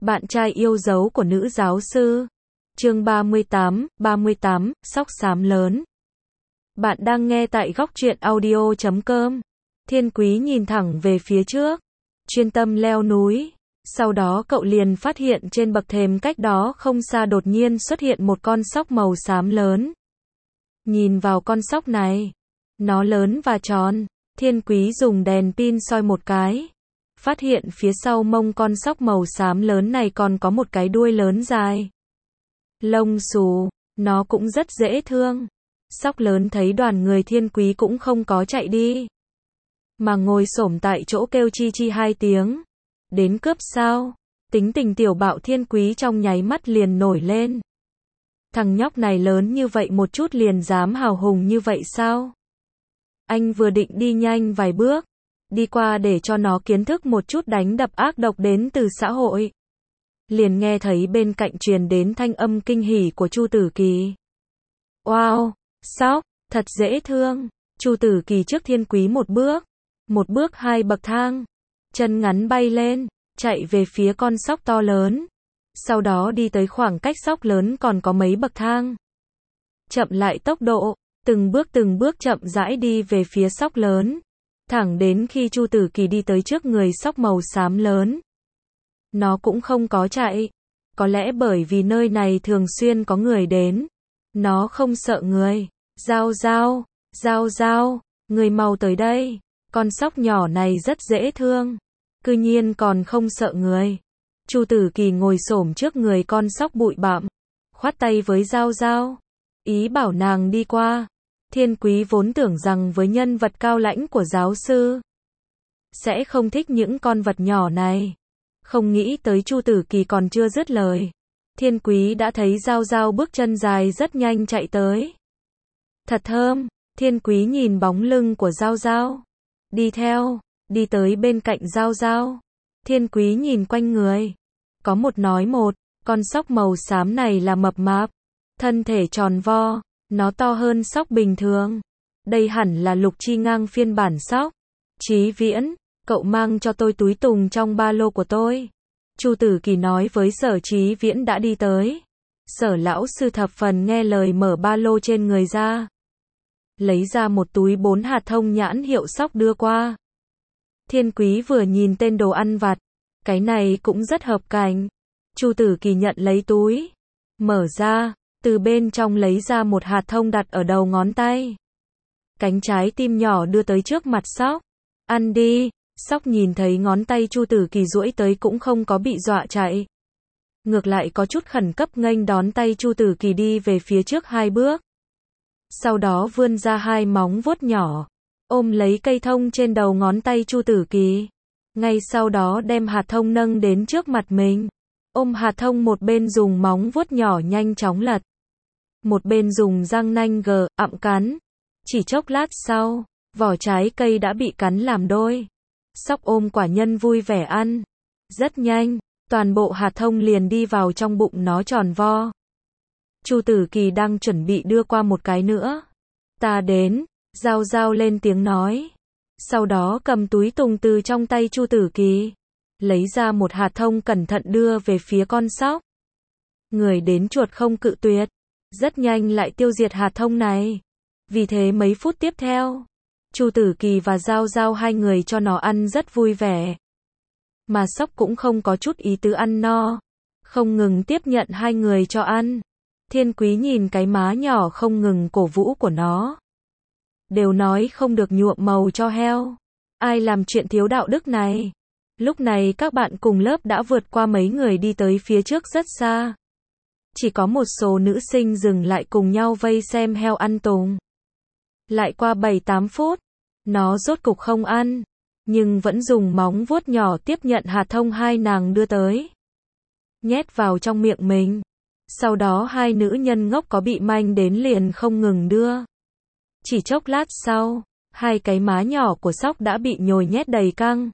Bạn trai yêu dấu của nữ giáo sư. Chương 38, sóc xám lớn. Bạn đang nghe tại góc truyện audio.com. Thiên Quý nhìn thẳng về phía trước, chuyên tâm leo núi. Sau đó cậu liền phát hiện trên bậc thềm cách đó không xa đột nhiên xuất hiện một con sóc màu xám lớn. Nhìn vào con sóc này, nó lớn và tròn. Thiên Quý dùng đèn pin soi một cái, phát hiện phía sau mông con sóc màu xám lớn này còn có một cái đuôi lớn dài. Lông xù, nó cũng rất dễ thương. Sóc lớn thấy đoàn người Thiên Quý cũng không có chạy đi, mà ngồi xổm tại chỗ kêu chi chi 2 tiếng. Đến cướp sao? Tính tình tiểu bạo Thiên Quý trong nháy mắt liền nổi lên. Thằng nhóc này lớn như vậy một chút liền dám hào hùng như vậy sao? Anh vừa định đi nhanh vài bước, đi qua để cho nó kiến thức một chút đánh đập ác độc đến từ xã hội, liền nghe thấy bên cạnh truyền đến thanh âm kinh hỉ của Chu Tử Kỳ. Wow, sóc, thật dễ thương. Chu Tử Kỳ trước Thiên Quý một bước 2 bậc thang, chân ngắn bay lên, chạy về phía con sóc to lớn. Sau đó đi tới khoảng cách sóc lớn còn có mấy bậc thang, chậm lại tốc độ, từng bước chậm rãi đi về phía sóc lớn, thẳng đến khi Chu Tử Kỳ đi tới trước người sóc màu xám lớn. Nó cũng không có chạy, có lẽ bởi vì nơi này thường xuyên có người đến, nó không sợ người. Giao, người mau tới đây. Con sóc nhỏ này rất dễ thương, cư nhiên còn không sợ người. Chu Tử Kỳ ngồi xổm trước người con sóc bụi bặm, khoát tay với Giao, ý bảo nàng đi qua. Thiên Quý vốn tưởng rằng với nhân vật cao lãnh của giáo sư sẽ không thích những con vật nhỏ này, không nghĩ tới Chu Tử Kỳ còn chưa dứt lời, Thiên Quý đã thấy Giao bước chân dài rất nhanh chạy tới. Thật thơm. Thiên Quý nhìn bóng lưng của Giao, đi theo, đi tới bên cạnh Giao. Thiên Quý nhìn quanh người, có một nói một, con sóc màu xám này là mập mạp, thân thể tròn vo, nó to hơn sóc bình thường. Đây hẳn là Lục Chi Ngang phiên bản sóc. Chí Viễn, cậu mang cho tôi túi tùng trong ba lô của tôi. Chu Tử Kỳ nói với Sở Chí Viễn đã đi tới. Sở lão sư thập phần nghe lời mở ba lô trên người ra, lấy ra một túi 4 hạt thông nhãn hiệu sóc đưa qua. Thiên Quý vừa nhìn tên đồ ăn vặt, cái này cũng rất hợp cảnh. Chu Tử Kỳ nhận lấy túi, mở ra, từ bên trong lấy ra một hạt thông đặt ở đầu ngón tay. Cánh trái tim nhỏ đưa tới trước mặt sóc. Ăn đi. Sóc nhìn thấy ngón tay Chu Tử Kỳ duỗi tới cũng không có bị dọa chạy, ngược lại có chút khẩn cấp nghênh đón tay Chu Tử Kỳ đi về phía trước 2 bước. Sau đó vươn ra 2 móng vuốt nhỏ, ôm lấy cây thông trên đầu ngón tay Chu Tử Kỳ. Ngay sau đó đem hạt thông nâng đến trước mặt mình. Ôm hạt thông một bên dùng móng vuốt nhỏ nhanh chóng lật, một bên dùng răng nanh ặm cắn. Chỉ chốc lát sau, vỏ trái cây đã bị cắn làm đôi. Sóc ôm quả nhân vui vẻ ăn. Rất nhanh, toàn bộ hạt thông liền đi vào trong bụng nó tròn vo. Chu Tử Kỳ đang chuẩn bị đưa qua một cái nữa. Ta đến. Giao lên tiếng nói. Sau đó cầm túi tùng từ trong tay Chu Tử Kỳ, lấy ra một hạt thông cẩn thận đưa về phía con sóc. Người đến chuột không cự tuyệt, rất nhanh lại tiêu diệt hạt thông này. Vì thế mấy phút tiếp theo, Chu Tử Kỳ và Giao 2 người cho nó ăn rất vui vẻ. Mà sóc cũng không có chút ý tứ ăn no, không ngừng tiếp nhận 2 người cho ăn. Thiên Quý nhìn cái má nhỏ không ngừng cổ vũ của nó. Đều nói không được nhuộm màu cho heo. Ai làm chuyện thiếu đạo đức này? Lúc này các bạn cùng lớp đã vượt qua mấy người đi tới phía trước rất xa. Chỉ có một số nữ sinh dừng lại cùng nhau vây xem heo ăn tùng. Lại qua 7-8 phút, nó rốt cục không ăn, nhưng vẫn dùng móng vuốt nhỏ tiếp nhận hạt thông 2 nàng đưa tới, nhét vào trong miệng mình. Sau đó 2 nữ nhân ngốc có bị manh đến liền không ngừng đưa. Chỉ chốc lát sau, 2 cái má nhỏ của sóc đã bị nhồi nhét đầy căng,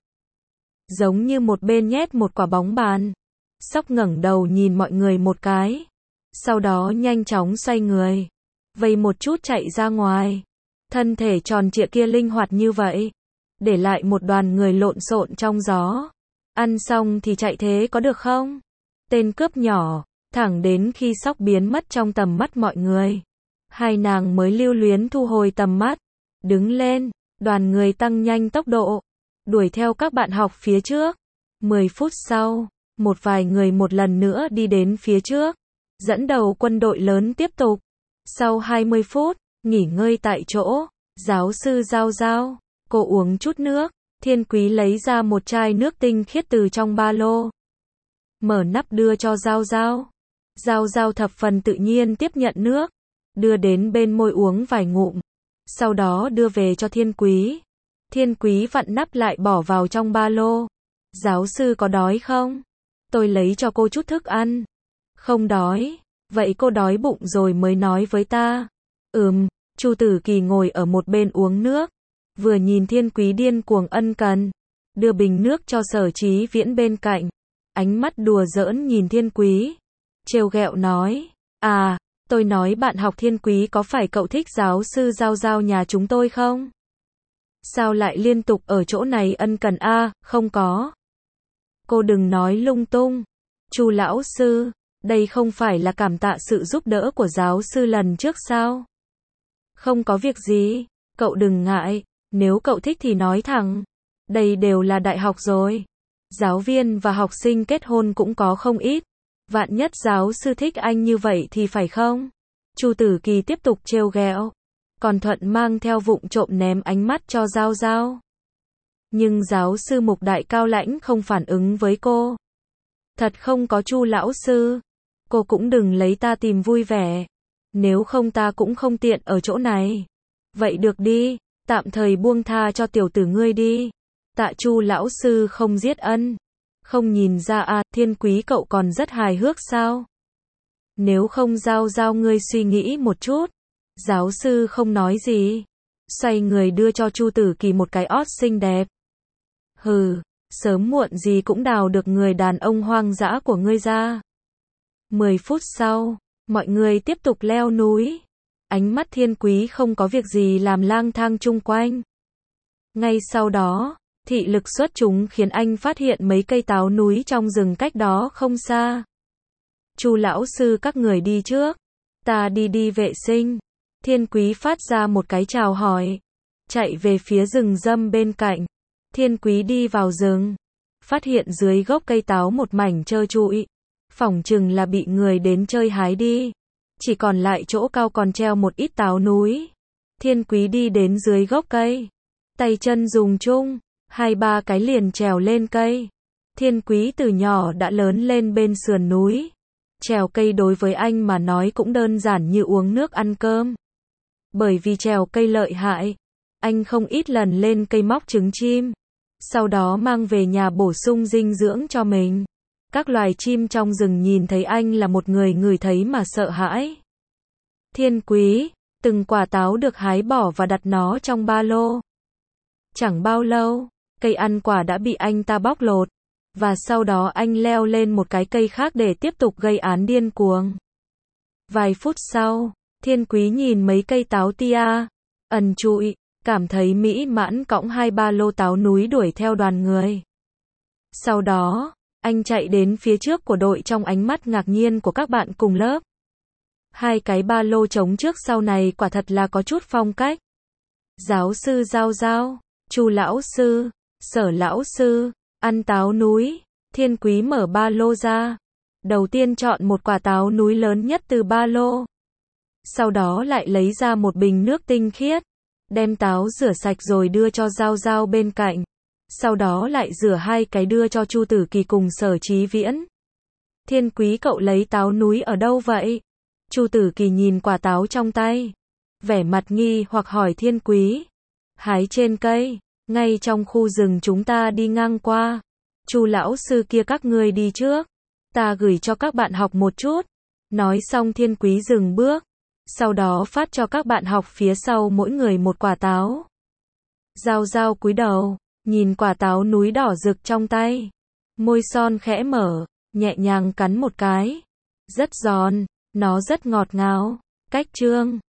giống như một bên nhét một quả bóng bàn. Sóc ngẩng đầu nhìn mọi người một cái, sau đó nhanh chóng xoay người, vây một chút chạy ra ngoài. Thân thể tròn trịa kia linh hoạt như vậy, để lại một đoàn người lộn xộn trong gió. Ăn xong thì chạy thế có được không? tên cướp nhỏ, thẳng đến khi Sóc biến mất trong tầm mắt mọi người. Hai nàng mới lưu luyến thu hồi tầm mắt, đứng lên, đoàn người tăng nhanh tốc độ, đuổi theo các bạn học phía trước. 10 phút sau, một vài người một lần nữa đi đến phía trước, dẫn đầu quân đội lớn tiếp tục. Sau 20 phút, nghỉ ngơi tại chỗ, giáo sư Giao Giao, cô uống chút nước, Thiên Quý lấy ra một chai nước tinh khiết từ trong ba lô. Mở nắp đưa cho Giao Giao. Giao Giao thập phần tự nhiên tiếp nhận nước, đưa đến bên môi uống vài ngụm, sau đó đưa về cho Thiên Quý. Thiên Quý vặn nắp lại bỏ vào trong ba lô. Giáo sư có đói không? Tôi lấy cho cô chút thức ăn. Không đói. Vậy cô đói bụng rồi mới nói với ta. Chu Tử Kỳ ngồi ở một bên uống nước, vừa nhìn Thiên Quý điên cuồng ân cần, đưa bình nước cho Sở Chí Viễn bên cạnh, ánh mắt đùa giỡn nhìn Thiên Quý, trêu ghẹo nói, tôi nói bạn học Thiên Quý có phải cậu thích giáo sư Giao Giao nhà chúng tôi không? Sao lại liên tục ở chỗ này ân cần không có. Cô đừng nói lung tung. Chu lão sư, đây không phải là cảm tạ sự giúp đỡ của giáo sư lần trước sao? Không có việc gì, cậu đừng ngại, nếu cậu thích thì nói thẳng. Đây đều là đại học rồi. Giáo viên và học sinh kết hôn cũng có không ít. Vạn nhất giáo sư thích anh như vậy thì phải không? Chu Tử Kỳ tiếp tục trêu ghẹo. Còn Thuận mang theo vụng trộm ném ánh mắt cho Giao Giao. Nhưng giáo sư Mục Đại cao lãnh không phản ứng với cô. Thật không có Chu lão sư. Cô cũng đừng lấy ta tìm vui vẻ. Nếu không ta cũng không tiện ở chỗ này. Vậy được đi, tạm thời buông tha cho tiểu tử ngươi đi. Tạ Chu lão sư không giết ân. Không nhìn ra Thiên Quý cậu còn rất hài hước sao? Nếu không Giao Giao ngươi suy nghĩ một chút. Giáo sư không nói gì. Xoay người đưa cho Chu Tử Kỳ một cái ót xinh đẹp. Sớm muộn gì cũng đào được người đàn ông hoang dã của ngươi ra. 10 phút sau, mọi người tiếp tục leo núi. Ánh mắt Thiên Quý không có việc gì làm lang thang chung quanh. Ngay sau đó, thị lực xuất chúng khiến anh phát hiện mấy cây táo núi trong rừng cách đó không xa. Chu lão sư các người đi trước, ta đi vệ sinh. Thiên Quý phát ra một cái chào hỏi, chạy về phía rừng râm bên cạnh. Thiên Quý đi vào rừng, phát hiện dưới gốc cây táo một mảnh trơ trụi, phỏng chừng là bị người đến chơi hái đi. Chỉ còn lại chỗ cao còn treo một ít táo núi. Thiên Quý đi đến dưới gốc cây, tay chân dùng chung, 2-3 cái liền trèo lên cây. Thiên Quý từ nhỏ đã lớn lên bên sườn núi. Trèo cây đối với anh mà nói cũng đơn giản như uống nước ăn cơm. Bởi vì trèo cây lợi hại, anh không ít lần lên cây móc trứng chim, sau đó mang về nhà bổ sung dinh dưỡng cho mình. Các loài chim trong rừng nhìn thấy anh là một người ngửi thấy mà sợ hãi. Thiên Quý, từng quả táo được hái bỏ và đặt nó trong ba lô. Chẳng bao lâu, cây ăn quả đã bị anh ta bóc lột, và sau đó anh leo lên một cái cây khác để tiếp tục gây án điên cuồng. Vài phút sau, Thiên Quý nhìn mấy cây táo tia, ẩn trụi, cảm thấy mỹ mãn cõng 2-3 lô táo núi đuổi theo đoàn người. Sau đó, anh chạy đến phía trước của đội trong ánh mắt ngạc nhiên của các bạn cùng lớp. 2 cái ba lô trống trước sau này quả thật là có chút phong cách. Giáo sư Giao Giao, Chu lão sư, Sở lão sư, ăn táo núi. Thiên Quý mở ba lô ra. Đầu tiên chọn một quả táo núi lớn nhất từ ba lô. Sau đó lại lấy ra một bình nước tinh khiết, đem táo rửa sạch rồi đưa cho Giao Giao bên cạnh. Sau đó lại rửa 2 cái đưa cho Chu Tử Kỳ cùng Sở Chí Viễn. Thiên Quý cậu lấy táo núi ở đâu vậy? Chu Tử Kỳ nhìn quả táo trong tay, vẻ mặt nghi hoặc hỏi Thiên Quý. Hái trên cây, ngay trong khu rừng chúng ta đi ngang qua. Chu lão sư kia các ngươi đi trước, ta gửi cho các bạn học một chút. Nói xong Thiên Quý dừng bước, sau đó phát cho các bạn học phía sau mỗi người một quả táo. Giao Giao cúi đầu, nhìn quả táo núi đỏ rực trong tay, môi son khẽ mở, nhẹ nhàng cắn một cái. Rất giòn, nó rất ngọt ngào. Cách chương